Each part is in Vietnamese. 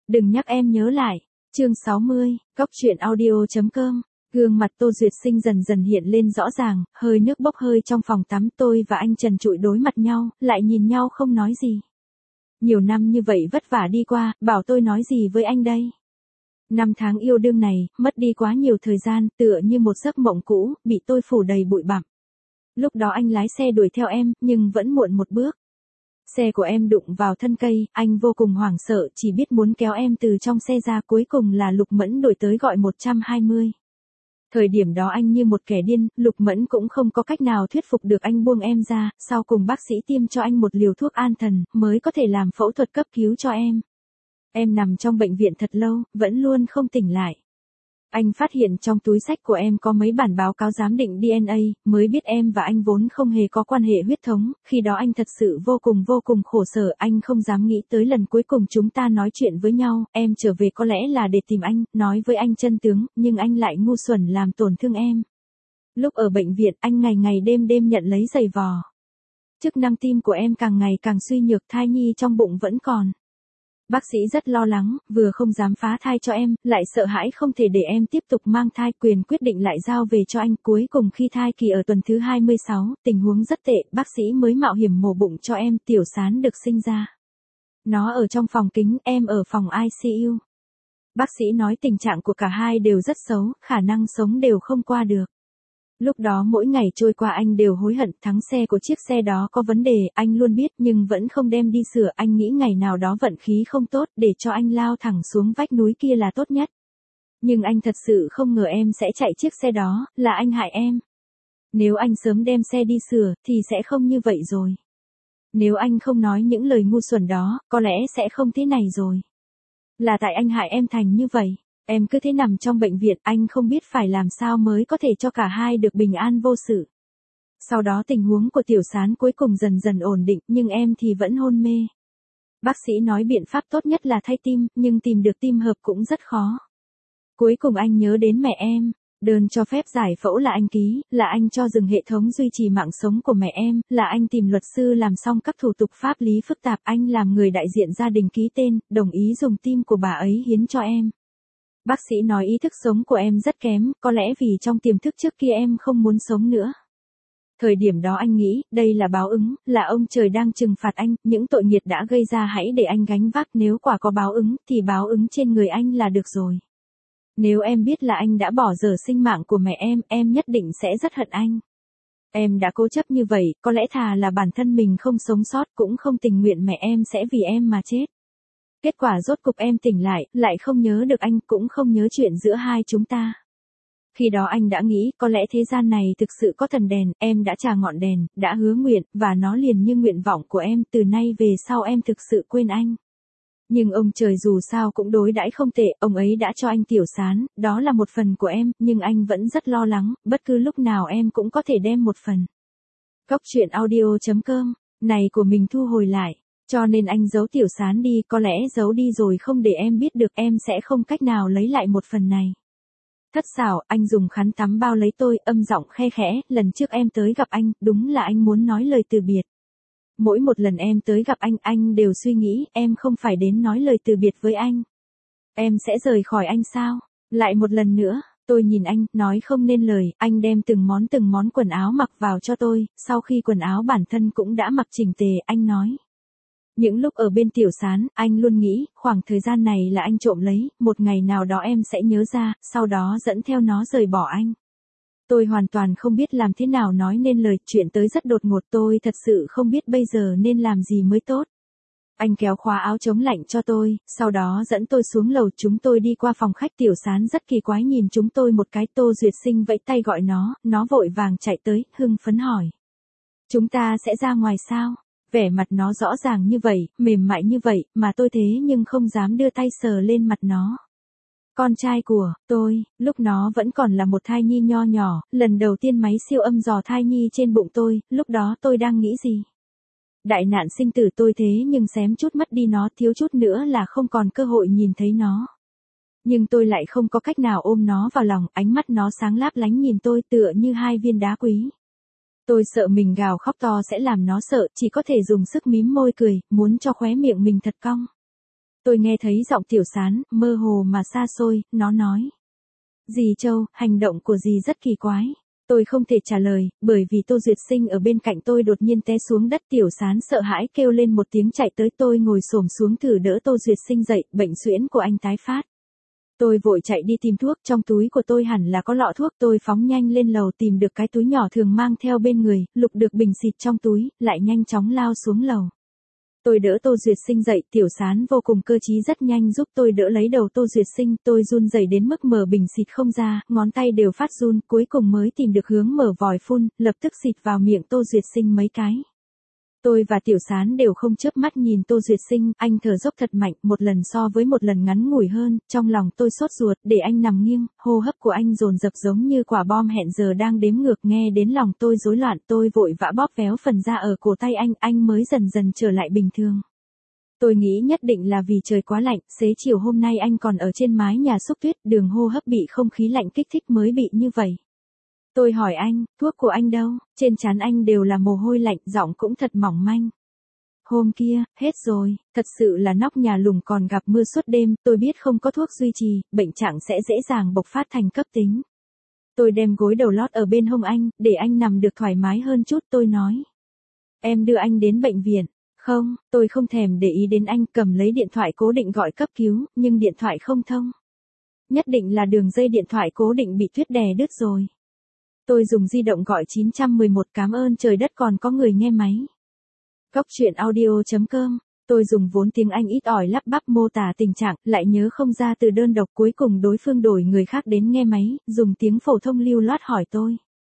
Đừng nhắc em nhớ lại. Chương 60, Cóc truyện audio.com. Gương mặt Tô Duyệt Sinh dần dần hiện lên rõ ràng, hơi nước bốc hơi trong phòng tắm. Tôi và anh Trần trụi đối mặt nhau, lại nhìn nhau không nói gì. Nhiều năm như vậy vất vả đi qua, bảo tôi nói gì với anh đây? 5 tháng yêu đương này, mất đi quá nhiều thời gian, tựa như một giấc mộng cũ, bị tôi phủ đầy bụi bặm. Lúc đó anh lái xe đuổi theo em, nhưng vẫn muộn một bước. Xe của em đụng vào thân cây, anh vô cùng hoảng sợ, chỉ biết muốn kéo em từ trong xe ra, cuối cùng là Lục Mẫn đuổi tới gọi 120. Thời điểm đó anh như một kẻ điên, Lục Mẫn cũng không có cách nào thuyết phục được anh buông em ra, sau cùng bác sĩ tiêm cho anh một liều thuốc an thần, mới có thể làm phẫu thuật cấp cứu cho em. Em nằm trong bệnh viện thật lâu, vẫn luôn không tỉnh lại. Anh phát hiện trong túi sách của em có mấy bản báo cáo giám định DNA, mới biết em và anh vốn không hề có quan hệ huyết thống, khi đó anh thật sự vô cùng khổ sở, anh không dám nghĩ tới lần cuối cùng chúng ta nói chuyện với nhau, em trở về có lẽ là để tìm anh, nói với anh chân tướng, nhưng anh lại ngu xuẩn làm tổn thương em. Lúc ở bệnh viện, anh ngày ngày đêm nhận lấy giày vò. Chức năng tim của em càng ngày càng suy nhược, thai nhi trong bụng vẫn còn. Bác sĩ rất lo lắng, vừa không dám phá thai cho em, lại sợ hãi không thể để em tiếp tục mang thai, quyền quyết định lại giao về cho anh. Cuối cùng khi thai kỳ ở tuần thứ 26, tình huống rất tệ, bác sĩ mới mạo hiểm mổ bụng cho em, Tiểu Sán được sinh ra. Nó ở trong phòng kính, em ở phòng ICU. Bác sĩ nói tình trạng của cả hai đều rất xấu, khả năng sống đều không qua được. Lúc đó mỗi ngày trôi qua anh đều hối hận, thắng xe của chiếc xe đó có vấn đề, anh luôn biết nhưng vẫn không đem đi sửa, anh nghĩ ngày nào đó vận khí không tốt, để cho anh lao thẳng xuống vách núi kia là tốt nhất. Nhưng anh thật sự không ngờ em sẽ chạy chiếc xe đó, là anh hại em. Nếu anh sớm đem xe đi sửa, thì sẽ không như vậy rồi. Nếu anh không nói những lời ngu xuẩn đó, có lẽ sẽ không thế này rồi. Là tại anh hại em thành như vậy. Em cứ thế nằm trong bệnh viện, anh không biết phải làm sao mới có thể cho cả hai được bình an vô sự. Sau đó tình huống của Tiểu Sán cuối cùng dần ổn định, nhưng em thì vẫn hôn mê. Bác sĩ nói biện pháp tốt nhất là thay tim, nhưng tìm được tim hợp cũng rất khó. Cuối cùng anh nhớ đến mẹ em. Đơn cho phép giải phẫu là anh ký, là anh cho dừng hệ thống duy trì mạng sống của mẹ em, là anh tìm luật sư làm xong các thủ tục pháp lý phức tạp, anh làm người đại diện gia đình ký tên, đồng ý dùng tim của bà ấy hiến cho em. Bác sĩ nói ý thức sống của em rất kém, có lẽ vì trong tiềm thức trước kia em không muốn sống nữa. Thời điểm đó anh nghĩ, đây là báo ứng, là ông trời đang trừng phạt anh, những tội nghiệp đã gây ra hãy để anh gánh vác, nếu quả có báo ứng, thì báo ứng trên người anh là được rồi. Nếu em biết là anh đã bỏ dở sinh mạng của mẹ em nhất định sẽ rất hận anh. Em đã cố chấp như vậy, có lẽ thà là bản thân mình không sống sót cũng không tình nguyện mẹ em sẽ vì em mà chết. Kết quả rốt cục em tỉnh lại không nhớ được anh, cũng không nhớ chuyện giữa hai chúng ta. Khi đó anh đã nghĩ, có lẽ thế gian này thực sự có thần đèn, em đã trả ngọn đèn, đã hứa nguyện, và nó liền như nguyện vọng của em, từ nay về sau em thực sự quên anh. Nhưng ông trời dù sao cũng đối đãi không tệ, ông ấy đã cho anh Tiểu Sán, đó là một phần của em, nhưng anh vẫn rất lo lắng, bất cứ lúc nào em cũng có thể đem một phần. Cóc truyện audio.com, này của mình thu hồi lại. Cho nên anh giấu Tiểu Sán đi, có lẽ giấu đi rồi không để em biết được, em sẽ không cách nào lấy lại một phần này. Thất xảo, anh dùng khăn tắm bao lấy tôi, âm giọng khe khẽ, lần trước em tới gặp anh, đúng là anh muốn nói lời từ biệt. Mỗi một lần em tới gặp anh đều suy nghĩ, em không phải đến nói lời từ biệt với anh. Em sẽ rời khỏi anh sao? Lại một lần nữa, tôi nhìn anh, nói không nên lời, anh đem từng món quần áo mặc vào cho tôi, sau khi quần áo bản thân cũng đã mặc chỉnh tề, anh nói. Những lúc ở bên Tiểu Sán, anh luôn nghĩ, khoảng thời gian này là anh trộm lấy, một ngày nào đó em sẽ nhớ ra, sau đó dẫn theo nó rời bỏ anh. Tôi hoàn toàn không biết làm thế nào nói nên lời, chuyện tới rất đột ngột, tôi thật sự không biết bây giờ nên làm gì mới tốt. Anh kéo khóa áo chống lạnh cho tôi, sau đó dẫn tôi xuống lầu, chúng tôi đi qua phòng khách. Tiểu Sán rất kỳ quái nhìn chúng tôi một cái, Tô Duyệt Sinh vẫy tay gọi nó vội vàng chạy tới, hưng phấn hỏi. Chúng ta sẽ ra ngoài sao? Vẻ mặt nó rõ ràng như vậy, mềm mại như vậy, mà tôi thế nhưng không dám đưa tay sờ lên mặt nó. Con trai của tôi, lúc nó vẫn còn là một thai nhi nho nhỏ, lần đầu tiên máy siêu âm dò thai nhi trên bụng tôi, lúc đó tôi đang nghĩ gì? Đại nạn sinh tử, tôi thế nhưng xém chút mất đi nó, thiếu chút nữa là không còn cơ hội nhìn thấy nó. Nhưng tôi lại không có cách nào ôm nó vào lòng, ánh mắt nó sáng láp lánh nhìn tôi tựa như hai viên đá quý. Tôi sợ mình gào khóc to sẽ làm nó sợ, chỉ có thể dùng sức mím môi cười, muốn cho khóe miệng mình thật cong. Tôi nghe thấy giọng Tiểu Sán, mơ hồ mà xa xôi, nó nói. Dì Châu, hành động của dì rất kỳ quái. Tôi không thể trả lời, bởi vì Tô Duyệt Sinh ở bên cạnh tôi đột nhiên té xuống đất. Tiểu Sán sợ hãi kêu lên một tiếng chạy tới, tôi ngồi xổm xuống thử đỡ Tô Duyệt Sinh dậy, bệnh suyễn của anh tái phát. Tôi vội chạy đi tìm thuốc, trong túi của tôi hẳn là có lọ thuốc, tôi phóng nhanh lên lầu tìm được cái túi nhỏ thường mang theo bên người, lục được bình xịt trong túi, lại nhanh chóng lao xuống lầu. Tôi đỡ Tô Duyệt Sinh dậy, Tiểu Sán vô cùng cơ trí rất nhanh giúp tôi đỡ lấy đầu Tô Duyệt Sinh, tôi run rẩy đến mức mở bình xịt không ra, ngón tay đều phát run, cuối cùng mới tìm được hướng mở vòi phun, lập tức xịt vào miệng Tô Duyệt Sinh mấy cái. Tôi và Tiểu Sán đều không chớp mắt nhìn Tô Duyệt Sinh, anh thở dốc thật mạnh, một lần so với một lần ngắn ngủi hơn, trong lòng tôi sốt ruột, để anh nằm nghiêng, hô hấp của anh dồn dập giống như quả bom hẹn giờ đang đếm ngược, nghe đến lòng tôi rối loạn, tôi vội vã bóp véo phần da ở cổ tay anh mới dần dần trở lại bình thường. Tôi nghĩ nhất định là vì trời quá lạnh, xế chiều hôm nay anh còn ở trên mái nhà xúc tuyết, đường hô hấp bị không khí lạnh kích thích mới bị như vậy. Tôi hỏi anh, thuốc của anh đâu? Trên trán anh đều là mồ hôi lạnh, giọng cũng thật mỏng manh. Hôm kia, hết rồi, thật sự là nóc nhà lủng còn gặp mưa suốt đêm, tôi biết không có thuốc duy trì, bệnh trạng sẽ dễ dàng bộc phát thành cấp tính. Tôi đem gối đầu lót ở bên hông anh, để anh nằm được thoải mái hơn chút, tôi nói. Em đưa anh đến bệnh viện. Không, tôi không thèm để ý đến anh, cầm lấy điện thoại cố định gọi cấp cứu, nhưng điện thoại không thông. Nhất định là đường dây điện thoại cố định bị tuyết đè đứt rồi. Tôi dùng di động gọi 911, cảm ơn trời đất còn có người nghe máy. Góc chuyện audio.com, tôi dùng vốn tiếng Anh ít ỏi lắp bắp mô tả tình trạng, lại nhớ không ra từ đơn độc, cuối cùng đối phương đổi người khác đến nghe máy, dùng tiếng phổ thông lưu loát hỏi tôi.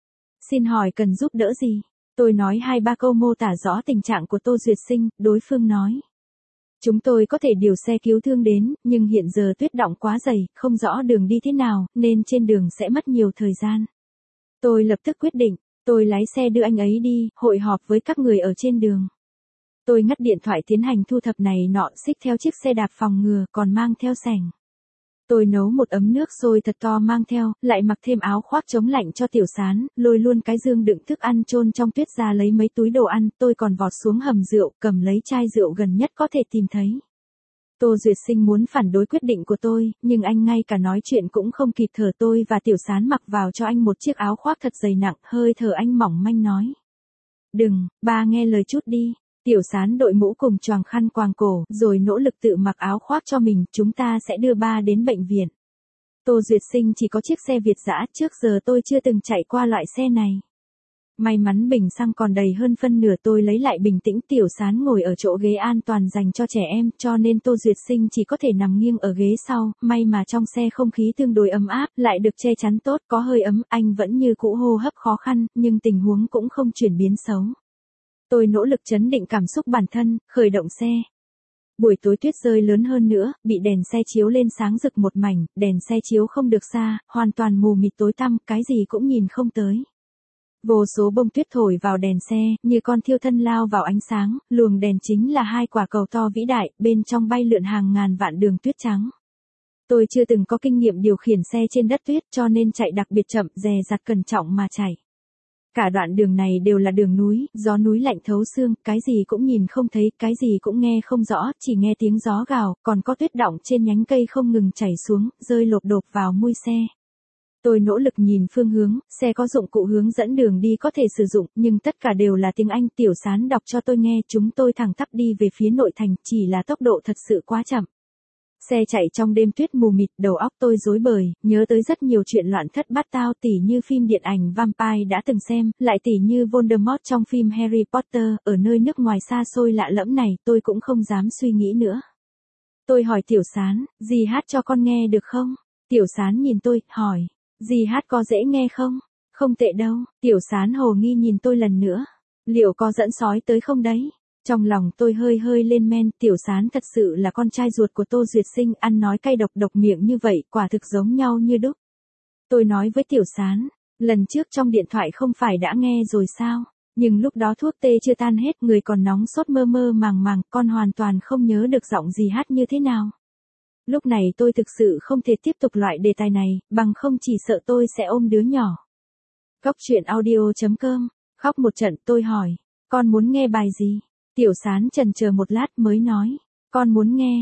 Xin hỏi cần giúp đỡ gì? Tôi nói 2-3 câu mô tả rõ tình trạng của Tô Duyệt Sinh, đối phương nói. Chúng tôi có thể điều xe cứu thương đến, nhưng hiện giờ tuyết đọng quá dày, không rõ đường đi thế nào, nên trên đường sẽ mất nhiều thời gian. Tôi lập tức quyết định, tôi lái xe đưa anh ấy đi, hội họp với các người ở trên đường. Tôi ngắt điện thoại tiến hành thu thập này nọ, xích theo chiếc xe đạp phòng ngừa, còn mang theo xẻng. Tôi nấu một ấm nước sôi thật to mang theo, lại mặc thêm áo khoác chống lạnh cho Tiểu Sán, lôi luôn cái dương đựng thức ăn chôn trong tuyết ra lấy mấy túi đồ ăn, tôi còn vọt xuống hầm rượu, cầm lấy chai rượu gần nhất có thể tìm thấy. Tô Duyệt Sinh muốn phản đối quyết định của tôi, nhưng anh ngay cả nói chuyện cũng không kịp thở. Tôi và Tiểu Sán mặc vào cho anh một chiếc áo khoác thật dày nặng, hơi thở anh mỏng manh nói. Đừng, ba nghe lời chút đi. Tiểu Sán đội mũ cùng choàng khăn quàng cổ, rồi nỗ lực tự mặc áo khoác cho mình, chúng ta sẽ đưa ba đến bệnh viện. Tô Duyệt Sinh chỉ có chiếc xe Việt dã, trước giờ tôi chưa từng chạy qua loại xe này. May mắn bình xăng còn đầy hơn phân nửa, tôi lấy lại bình tĩnh. Tiểu Sán ngồi ở chỗ ghế an toàn dành cho trẻ em, cho nên Tô Duyệt Sinh chỉ có thể nằm nghiêng ở ghế sau, may mà trong xe không khí tương đối ấm áp, lại được che chắn tốt, có hơi ấm, anh vẫn như cũ hô hấp khó khăn, nhưng tình huống cũng không chuyển biến xấu. Tôi nỗ lực trấn định cảm xúc bản thân, khởi động xe. Buổi tối tuyết rơi lớn hơn nữa, bị đèn xe chiếu lên sáng rực một mảnh, đèn xe chiếu không được xa, hoàn toàn mù mịt tối tăm, cái gì cũng nhìn không tới. Vô số bông tuyết thổi vào đèn xe, như con thiêu thân lao vào ánh sáng, luồng đèn chính là 2 quả cầu to vĩ đại, bên trong bay lượn hàng ngàn vạn đường tuyết trắng. Tôi chưa từng có kinh nghiệm điều khiển xe trên đất tuyết, cho nên chạy đặc biệt chậm, dè dặt cẩn trọng mà chạy. Cả đoạn đường này đều là đường núi, gió núi lạnh thấu xương, cái gì cũng nhìn không thấy, cái gì cũng nghe không rõ, chỉ nghe tiếng gió gào, còn có tuyết đọng trên nhánh cây không ngừng chảy xuống, rơi lộp độp vào mui xe. Tôi nỗ lực nhìn phương hướng, xe có dụng cụ hướng dẫn đường đi có thể sử dụng, nhưng tất cả đều là tiếng Anh. Tiểu Sán đọc cho tôi nghe, chúng tôi thẳng tắp đi về phía nội thành, chỉ là tốc độ thật sự quá chậm. Xe chạy trong đêm tuyết mù mịt, đầu óc tôi rối bời, nhớ tới rất nhiều chuyện loạn thất bát tao, tỉ như phim điện ảnh Vampire đã từng xem, lại tỉ như Voldemort trong phim Harry Potter, ở nơi nước ngoài xa xôi lạ lẫm này, tôi cũng không dám suy nghĩ nữa. Tôi hỏi Tiểu Sán, dì hát cho con nghe được không? Tiểu Sán nhìn tôi, hỏi, dì hát có dễ nghe không? Không tệ đâu. Tiểu Sán hồ nghi nhìn tôi lần nữa. Liệu có dẫn sói tới không đấy? Trong lòng tôi hơi hơi lên men, Tiểu Sán thật sự là con trai ruột của Tô Duyệt Sinh, ăn nói cay độc độc miệng như vậy, quả thực giống nhau như đúc. Tôi nói với Tiểu Sán, lần trước trong điện thoại không phải đã nghe rồi sao? Nhưng lúc đó thuốc tê chưa tan hết, người còn nóng sốt mơ mơ màng màng, con hoàn toàn không nhớ được giọng dì hát như thế nào. Lúc này tôi thực sự không thể tiếp tục loại đề tài này, bằng không chỉ sợ tôi sẽ ôm đứa nhỏ. Góc chuyện audio.com, khóc một trận. Tôi hỏi, con muốn nghe bài gì? Tiểu Sán chần chờ một lát mới nói, Con muốn nghe,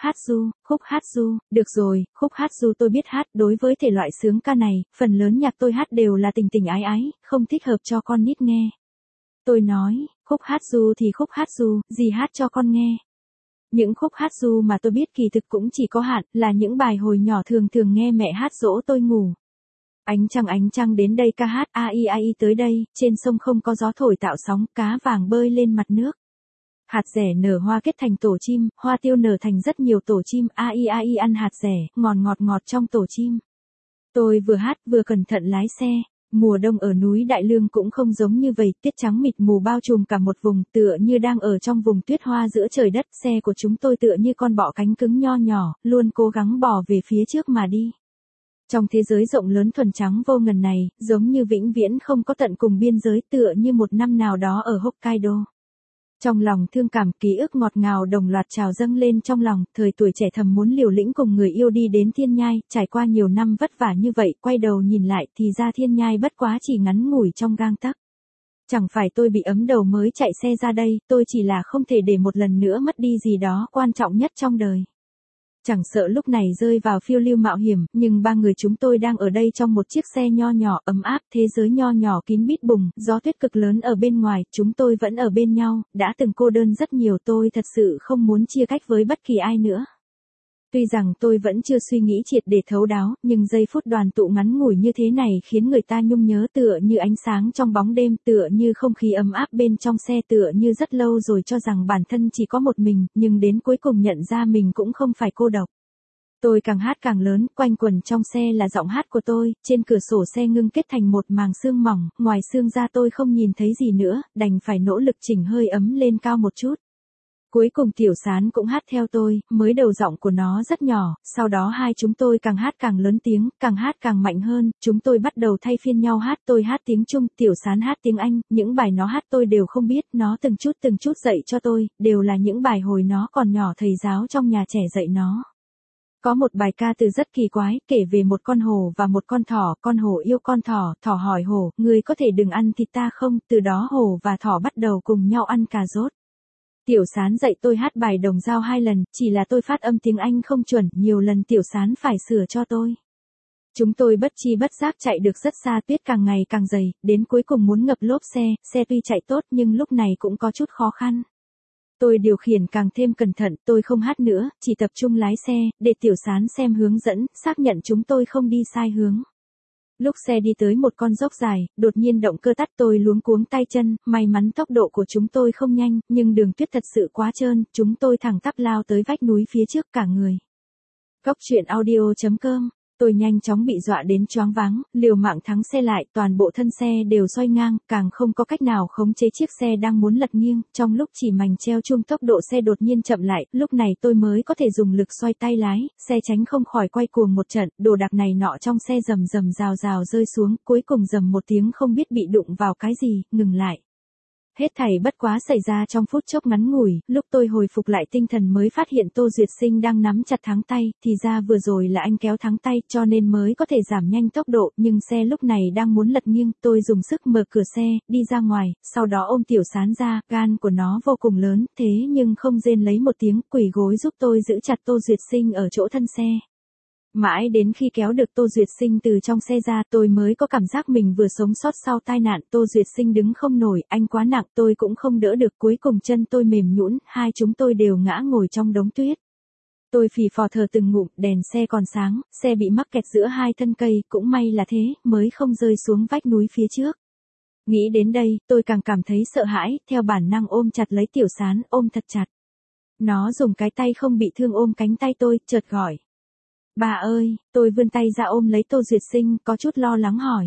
khúc hát ru, được rồi, khúc hát ru tôi biết hát, đối với thể loại sướng ca này, phần lớn nhạc tôi hát đều là tình tình ái ái, không thích hợp cho con nít nghe. Tôi nói, khúc hát ru thì khúc hát ru, gì hát cho con nghe. Những khúc hát ru mà tôi biết kỳ thực cũng chỉ có hạn, là những bài hồi nhỏ thường thường nghe mẹ hát dỗ tôi ngủ. Ánh trăng đến đây ca hát, ai tới đây, trên sông không có gió thổi tạo sóng, cá vàng bơi lên mặt nước. Hạt rẻ nở hoa kết thành tổ chim, hoa tiêu nở thành rất nhiều tổ chim, ai ăn hạt rẻ, ngọt trong tổ chim. Tôi vừa hát vừa cẩn thận lái xe. Mùa đông ở núi Đại Lương cũng không giống như vậy, tiết trắng mịt mù bao trùm cả một vùng, tựa như đang ở trong vùng tuyết hoa giữa trời đất, xe của chúng tôi tựa như con bọ cánh cứng nho nhỏ, luôn cố gắng bò về phía trước mà đi. Trong thế giới rộng lớn thuần trắng vô ngần này, giống như vĩnh viễn không có tận cùng biên giới, tựa như một năm nào đó ở Hokkaido. Trong lòng thương cảm, ký ức ngọt ngào đồng loạt trào dâng lên trong lòng, thời tuổi trẻ thầm muốn liều lĩnh cùng người yêu đi đến thiên nhai, trải qua nhiều năm vất vả như vậy, quay đầu nhìn lại thì ra thiên nhai bất quá chỉ ngắn ngủi trong gang tấc. Chẳng phải tôi bị ấm đầu mới chạy xe ra đây, tôi chỉ là không thể để một lần nữa mất đi gì đó quan trọng nhất trong đời. Chẳng sợ lúc này rơi vào phiêu lưu mạo hiểm, nhưng ba người chúng tôi đang ở đây trong một chiếc xe nho nhỏ ấm áp, thế giới nho nhỏ kín mít bùng, gió tuyết cực lớn ở bên ngoài, chúng tôi vẫn ở bên nhau, đã từng cô đơn rất nhiều, tôi thật sự không muốn chia cách với bất kỳ ai nữa. Tuy rằng tôi vẫn chưa suy nghĩ triệt để thấu đáo, nhưng giây phút đoàn tụ ngắn ngủi như thế này khiến người ta nhung nhớ, tựa như ánh sáng trong bóng đêm, tựa như không khí ấm áp bên trong xe, tựa như rất lâu rồi cho rằng bản thân chỉ có một mình, nhưng đến cuối cùng nhận ra mình cũng không phải cô độc. Tôi càng hát càng lớn, quanh quẩn trong xe là giọng hát của tôi, trên cửa sổ xe ngưng kết thành một màng sương mỏng, ngoài sương ra tôi không nhìn thấy gì nữa, đành phải nỗ lực chỉnh hơi ấm lên cao một chút. Cuối cùng Tiểu Sán cũng hát theo tôi, mới đầu giọng của nó rất nhỏ, sau đó hai chúng tôi càng hát càng lớn tiếng, càng hát càng mạnh hơn, chúng tôi bắt đầu thay phiên nhau hát, tôi hát tiếng Trung, Tiểu Sán hát tiếng Anh, những bài nó hát tôi đều không biết, nó từng chút dạy cho tôi, đều là những bài hồi nó còn nhỏ thầy giáo trong nhà trẻ dạy nó. Có một bài ca từ rất kỳ quái, kể về một con hổ và một con hổ yêu con thỏ, thỏ hỏi hổ, người có thể đừng ăn thịt ta không, từ đó hổ và thỏ bắt đầu cùng nhau ăn cà rốt. Tiểu Sán dạy tôi hát bài Đồng Dao 2 lần, chỉ là tôi phát âm tiếng Anh không chuẩn, nhiều lần Tiểu Sán phải sửa cho tôi. Chúng tôi bất chi bất giác chạy được rất xa, tuyết càng ngày càng dày, đến cuối cùng muốn ngập lốp xe tuy chạy tốt nhưng lúc này cũng có chút khó khăn. Tôi điều khiển càng thêm cẩn thận, tôi không hát nữa, chỉ tập trung lái xe, để Tiểu Sán xem hướng dẫn, xác nhận chúng tôi không đi sai hướng. Lúc xe đi tới một con dốc dài, đột nhiên động cơ tắt, tôi luống cuống tay chân, may mắn tốc độ của chúng tôi không nhanh, nhưng đường tuyết thật sự quá trơn, chúng tôi thẳng tắp lao tới vách núi phía trước cả người. Cốc truyện audio.com. Tôi nhanh chóng bị dọa đến choáng váng, liều mạng thắng xe lại, toàn bộ thân xe đều xoay ngang, càng không có cách nào khống chế chiếc xe đang muốn lật nghiêng, trong lúc chỉ mành treo chuông tốc độ xe đột nhiên chậm lại, lúc này tôi mới có thể dùng lực xoay tay lái, xe tránh không khỏi quay cuồng một trận, đồ đạc này nọ trong xe rầm rầm rào rơi xuống, cuối cùng rầm một tiếng không biết bị đụng vào cái gì, ngừng lại. Hết thảy bất quá xảy ra trong phút chốc ngắn ngủi, lúc tôi hồi phục lại tinh thần mới phát hiện Tô Duyệt Sinh đang nắm chặt thắng tay, thì ra vừa rồi là anh kéo thắng tay, cho nên mới có thể giảm nhanh tốc độ, nhưng xe lúc này đang muốn lật nghiêng, tôi dùng sức mở cửa xe, đi ra ngoài, sau đó ôm Tiểu Sán ra, gan của nó vô cùng lớn, thế nhưng không rên lấy một tiếng, quỳ gối giúp tôi giữ chặt Tô Duyệt Sinh ở chỗ thân xe. Mãi đến khi kéo được Tô Duyệt Sinh từ trong xe ra, tôi mới có cảm giác mình vừa sống sót sau tai nạn. Tô Duyệt Sinh đứng không nổi, anh quá nặng, tôi cũng không đỡ được, cuối cùng chân tôi mềm nhũn, hai chúng tôi đều ngã ngồi trong đống tuyết. Tôi phì phò thở từng ngụm, đèn xe còn sáng, xe bị mắc kẹt giữa hai thân cây, cũng may là thế, mới không rơi xuống vách núi phía trước. Nghĩ đến đây, tôi càng cảm thấy sợ hãi, theo bản năng ôm chặt lấy Tiểu Sán, ôm thật chặt. Nó dùng cái tay không bị thương ôm cánh tay tôi, chợt gọi. Bà ơi, tôi vươn tay ra ôm lấy Tô Duyệt Sinh, có chút lo lắng hỏi.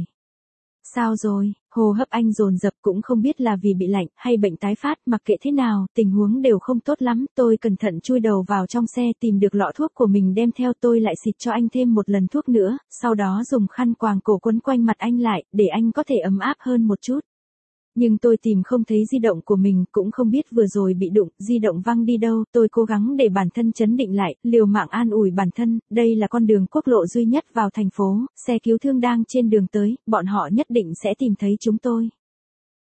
Sao rồi, hô hấp anh dồn dập, cũng không biết là vì bị lạnh hay bệnh tái phát, mặc kệ thế nào, tình huống đều không tốt lắm, tôi cẩn thận chui đầu vào trong xe tìm được lọ thuốc của mình đem theo, tôi lại xịt cho anh thêm một lần thuốc nữa, sau đó dùng khăn quàng cổ quấn quanh mặt anh lại, để anh có thể ấm áp hơn một chút. Nhưng tôi tìm không thấy di động của mình, cũng không biết vừa rồi bị đụng, di động văng đi đâu, tôi cố gắng để bản thân trấn định lại, liều mạng an ủi bản thân, đây là con đường quốc lộ duy nhất vào thành phố, xe cứu thương đang trên đường tới, bọn họ nhất định sẽ tìm thấy chúng tôi.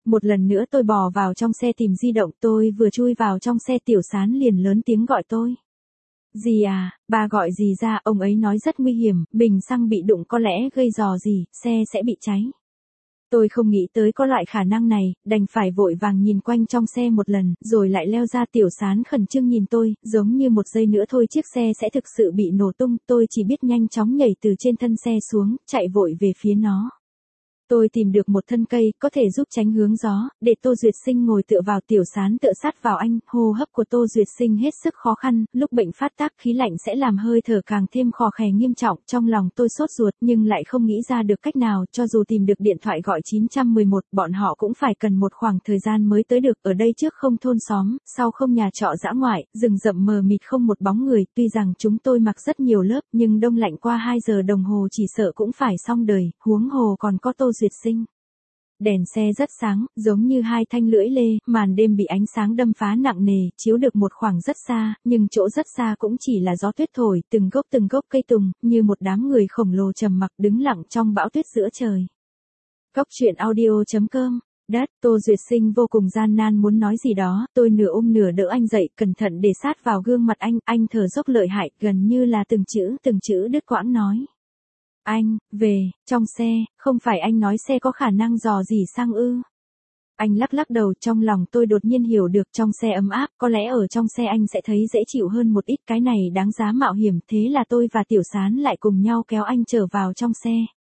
Một lần nữa tôi bò vào trong xe tìm di động, tôi vừa chui vào trong xe Tiểu Sán liền lớn tiếng gọi tôi. Dì à, bà gọi dì ra, ông ấy nói rất nguy hiểm, bình xăng bị đụng có lẽ gây rò gì, xe sẽ bị cháy. Tôi không nghĩ tới có loại khả năng này, đành phải vội vàng nhìn quanh trong xe một lần, rồi lại leo ra. Tiểu Sán khẩn trương nhìn tôi, giống như một giây nữa thôi chiếc xe sẽ thực sự bị nổ tung, tôi chỉ biết nhanh chóng nhảy từ trên thân xe xuống, chạy vội về phía nó. Tôi tìm được một thân cây, có thể giúp tránh hướng gió, để Tô Duyệt Sinh ngồi tựa vào. Tiểu Sán tựa sát vào anh, hô hấp của Tô Duyệt Sinh hết sức khó khăn, lúc bệnh phát tác khí lạnh sẽ làm hơi thở càng thêm khò khè nghiêm trọng, trong lòng tôi sốt ruột nhưng lại không nghĩ ra được cách nào, cho dù tìm được điện thoại gọi 911, bọn họ cũng phải cần một khoảng thời gian mới tới được, ở đây trước không thôn xóm, sau không nhà trọ dã ngoại, rừng rậm mờ mịt không một bóng người, tuy rằng chúng tôi mặc rất nhiều lớp, nhưng đông lạnh qua 2 giờ đồng hồ chỉ sợ cũng phải xong đời, huống hồ còn có Tô Duyệt Sinh. Đèn xe rất sáng, giống như hai thanh lưỡi lê, màn đêm bị ánh sáng đâm phá nặng nề, chiếu được một khoảng rất xa, nhưng chỗ rất xa cũng chỉ là gió tuyết thổi, từng gốc cây tùng, như một đám người khổng lồ trầm mặc đứng lặng trong bão tuyết giữa trời. Cốc truyện audio.com. Đất, Tô Duyệt Sinh vô cùng gian nan muốn nói gì đó, tôi nửa ôm nửa đỡ anh dậy, cẩn thận để sát vào gương mặt anh thở dốc lợi hại, gần như là từng chữ đứt quãng nói. Anh, về, trong xe, không phải anh nói xe có khả năng dò dỉ xăng ư? Anh lắc đầu, trong lòng tôi đột nhiên hiểu được, trong xe ấm áp, có lẽ ở trong xe anh sẽ thấy dễ chịu hơn một ít, cái này đáng giá mạo hiểm, thế là tôi và Tiểu Sán lại cùng nhau kéo anh trở vào trong xe.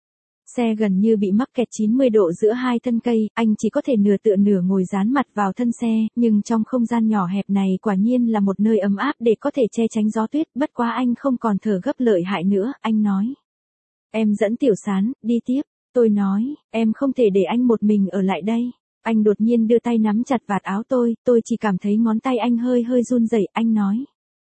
Xe gần như bị mắc kẹt 90 độ giữa hai thân cây, anh chỉ có thể nửa tựa nửa ngồi dán mặt vào thân xe, nhưng trong không gian nhỏ hẹp này quả nhiên là một nơi ấm áp để có thể che tránh gió tuyết, bất quá anh không còn thở gấp lợi hại nữa, anh nói. Em dẫn Tiểu Sán, đi tiếp. Tôi nói, em không thể để anh một mình ở lại đây. Anh đột nhiên đưa tay nắm chặt vạt áo tôi chỉ cảm thấy ngón tay anh hơi run rẩy, anh nói.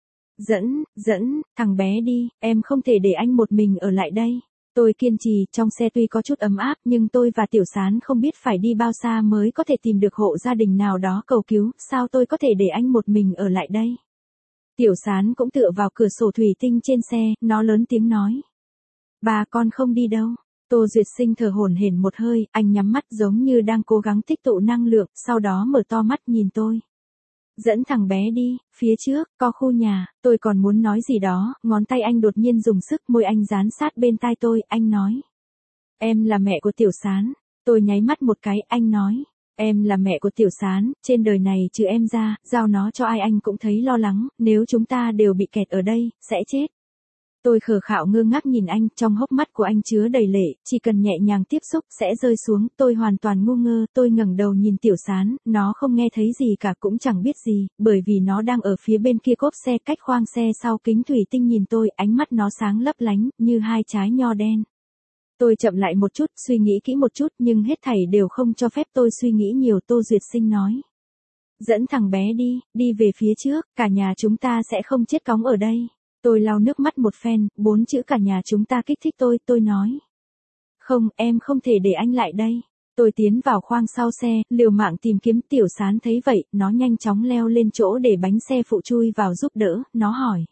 Dẫn, thằng bé đi, em không thể để anh một mình ở lại đây. Tôi kiên trì, trong xe tuy có chút ấm áp nhưng tôi và Tiểu Sán không biết phải đi bao xa mới có thể tìm được hộ gia đình nào đó cầu cứu, sao tôi có thể để anh một mình ở lại đây. Tiểu Sán cũng tựa vào cửa sổ thủy tinh trên xe, nó lớn tiếng nói. Bà con không đi đâu. Tô Duyệt Sinh thở hổn hển một hơi, anh nhắm mắt giống như đang cố gắng tích tụ năng lượng, sau đó mở to mắt nhìn tôi. Dẫn thằng bé đi, phía trước, có khu nhà, tôi còn muốn nói gì đó, ngón tay anh đột nhiên dùng sức, môi anh dán sát bên tai tôi, anh nói. Em là mẹ của Tiểu Sán. Tôi nháy mắt một cái, anh nói. Em là mẹ của Tiểu Sán, trên đời này trừ em ra, giao nó cho ai anh cũng thấy lo lắng, nếu chúng ta đều bị kẹt ở đây, sẽ chết. Tôi khờ khạo ngơ ngác nhìn anh, trong hốc mắt của anh chứa đầy lệ, chỉ cần nhẹ nhàng tiếp xúc sẽ rơi xuống, tôi hoàn toàn ngu ngơ, tôi ngẩng đầu nhìn Tiểu Sán, nó không nghe thấy gì cả cũng chẳng biết gì, bởi vì nó đang ở phía bên kia cốp xe cách khoang xe sau kính thủy tinh nhìn tôi, ánh mắt nó sáng lấp lánh, như hai trái nho đen. Tôi chậm lại một chút, suy nghĩ kỹ một chút nhưng hết thảy đều không cho phép tôi suy nghĩ nhiều. Tô Duyệt Sinh nói. Dẫn thằng bé đi về phía trước, cả nhà chúng ta sẽ không chết cóng ở đây. Tôi lau nước mắt một phen, 4 chữ cả nhà chúng ta kích thích tôi nói. Không, em không thể để anh lại đây. Tôi tiến vào khoang sau xe, liều mạng tìm kiếm. Tiểu Sán thấy vậy, nó nhanh chóng leo lên chỗ để bánh xe phụ chui vào giúp đỡ, nó hỏi.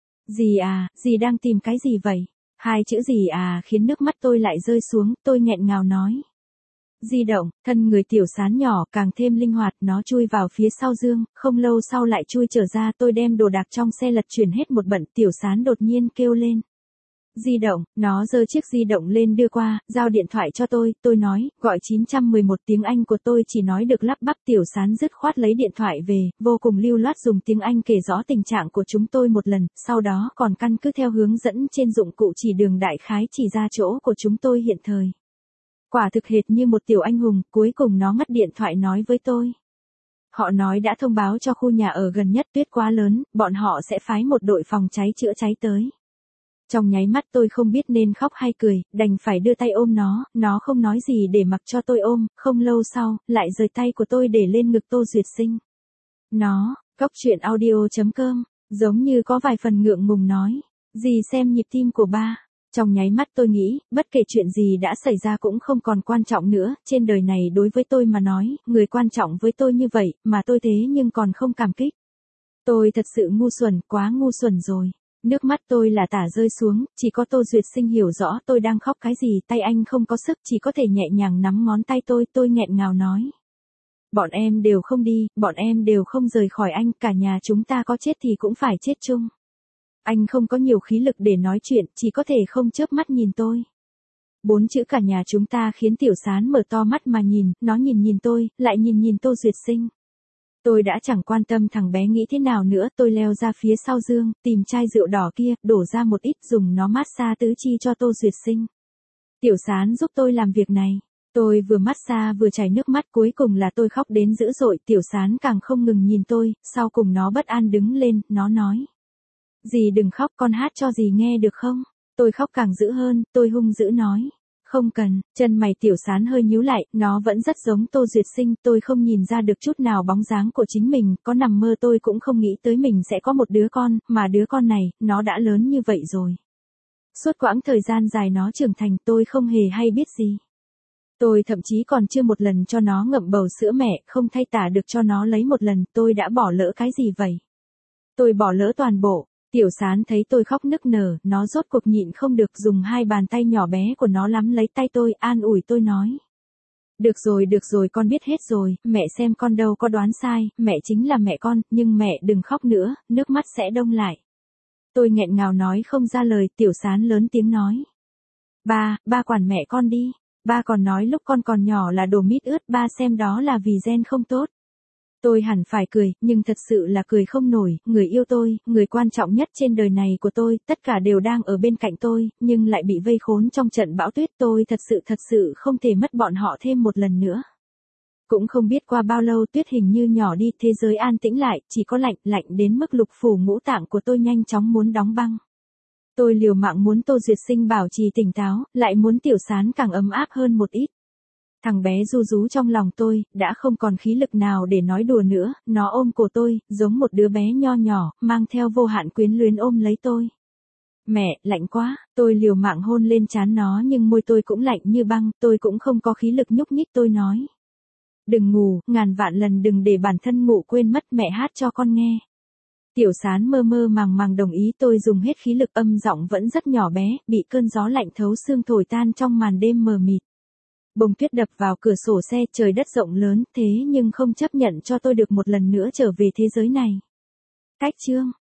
Dì đang tìm cái gì vậy? Hai chữ gì khiến nước mắt tôi lại rơi xuống, tôi nghẹn ngào nói. Di động, thân người Tiểu Sán nhỏ càng thêm linh hoạt, nó chui vào phía sau dương, không lâu sau lại chui trở ra. Tôi đem đồ đạc trong xe lật chuyển hết một bận. Tiểu Sán đột nhiên kêu lên. Di động, nó giơ chiếc di động lên đưa qua, giao điện thoại cho tôi nói, gọi 911. Tiếng Anh của tôi chỉ nói được lắp bắp. Tiểu Sán dứt khoát lấy điện thoại về, vô cùng lưu loát dùng tiếng Anh kể rõ tình trạng của chúng tôi một lần, sau đó còn căn cứ theo hướng dẫn trên dụng cụ chỉ đường đại khái chỉ ra chỗ của chúng tôi hiện thời. Quả thực hệt như một tiểu anh hùng, cuối cùng nó ngắt điện thoại nói với tôi. Họ nói đã thông báo cho khu nhà ở gần nhất, tuyết quá lớn, bọn họ sẽ phái một đội phòng cháy chữa cháy tới. Trong nháy mắt tôi không biết nên khóc hay cười, đành phải đưa tay ôm nó không nói gì để mặc cho tôi ôm, không lâu sau, lại rời tay của tôi để lên ngực Tô Duyệt Sinh. Nó, Cốc truyện audio.com, giống như có vài phần ngượng ngùng nói, dì xem nhịp tim của ba. Trong nháy mắt tôi nghĩ, bất kể chuyện gì đã xảy ra cũng không còn quan trọng nữa, trên đời này đối với tôi mà nói, người quan trọng với tôi như vậy, mà tôi thế nhưng còn không cảm kích. Tôi thật sự ngu xuẩn, quá ngu xuẩn rồi. Nước mắt tôi là tả rơi xuống, chỉ có Tô Duyệt Sinh hiểu rõ tôi đang khóc cái gì, tay anh không có sức, chỉ có thể nhẹ nhàng nắm ngón tay tôi nghẹn ngào nói. Bọn em đều không đi, bọn em đều không rời khỏi anh, cả nhà chúng ta có chết thì cũng phải chết chung. Anh không có nhiều khí lực để nói chuyện, chỉ có thể không chớp mắt nhìn tôi. 4 chữ cả nhà chúng ta khiến Tiểu Sán mở to mắt mà nhìn, nó nhìn tôi, lại nhìn Tô Duyệt Sinh. Tôi đã chẳng quan tâm thằng bé nghĩ thế nào nữa, tôi leo ra phía sau giường, tìm chai rượu đỏ kia, đổ ra một ít dùng nó massage tứ chi cho Tô Duyệt Sinh. Tiểu Sán giúp tôi làm việc này. Tôi vừa massage vừa chảy nước mắt, cuối cùng là tôi khóc đến dữ dội, Tiểu Sán càng không ngừng nhìn tôi, sau cùng nó bất an đứng lên, nó nói. Dì đừng khóc, con hát cho dì nghe được không? Tôi khóc càng dữ hơn, tôi hung dữ nói. Không cần, chân mày Tiểu Sán hơi nhíu lại, nó vẫn rất giống Tô Duyệt Sinh, tôi không nhìn ra được chút nào bóng dáng của chính mình, có nằm mơ tôi cũng không nghĩ tới mình sẽ có một đứa con, mà đứa con này, nó đã lớn như vậy rồi. Suốt quãng thời gian dài nó trưởng thành tôi không hề hay biết gì. Tôi thậm chí còn chưa một lần cho nó ngậm bầu sữa mẹ, không thay tả được cho nó lấy một lần, tôi đã bỏ lỡ cái gì vậy? Tôi bỏ lỡ toàn bộ. Tiểu Sán thấy tôi khóc nức nở, nó rốt cuộc nhịn không được dùng 2 bàn tay nhỏ bé của nó nắm lấy tay tôi, an ủi tôi nói. Được rồi con biết hết rồi, mẹ xem con đâu có đoán sai, mẹ chính là mẹ con, nhưng mẹ đừng khóc nữa, nước mắt sẽ đông lại. Tôi nghẹn ngào nói không ra lời, Tiểu Sán lớn tiếng nói. Ba quản mẹ con đi, ba còn nói lúc con còn nhỏ là đồ mít ướt, ba xem đó là vì gen không tốt. Tôi hẳn phải cười, nhưng thật sự là cười không nổi, người yêu tôi, người quan trọng nhất trên đời này của tôi, tất cả đều đang ở bên cạnh tôi, nhưng lại bị vây khốn trong trận bão tuyết, tôi thật sự không thể mất bọn họ thêm một lần nữa. Cũng không biết qua bao lâu tuyết hình như nhỏ đi, thế giới an tĩnh lại, chỉ có lạnh đến mức lục phủ ngũ tạng của tôi nhanh chóng muốn đóng băng. Tôi liều mạng muốn Tô Duyệt Sinh bảo trì tỉnh táo, lại muốn Tiểu Sán càng ấm áp hơn một ít. Thằng bé ru rú trong lòng tôi, đã không còn khí lực nào để nói đùa nữa, nó ôm cổ tôi, giống một đứa bé nho nhỏ, mang theo vô hạn quyến luyến ôm lấy tôi. Mẹ, lạnh quá, tôi liều mạng hôn lên trán nó nhưng môi tôi cũng lạnh như băng, tôi cũng không có khí lực nhúc nhích tôi nói. Đừng ngủ, ngàn vạn lần đừng để bản thân ngủ quên mất, mẹ hát cho con nghe. Tiểu Sán mơ màng đồng ý, tôi dùng hết khí lực, âm giọng vẫn rất nhỏ bé, bị cơn gió lạnh thấu xương thổi tan trong màn đêm mờ mịt. Bông tuyết đập vào cửa sổ xe, trời đất rộng lớn, thế nhưng không chấp nhận cho tôi được một lần nữa trở về thế giới này. Cách chương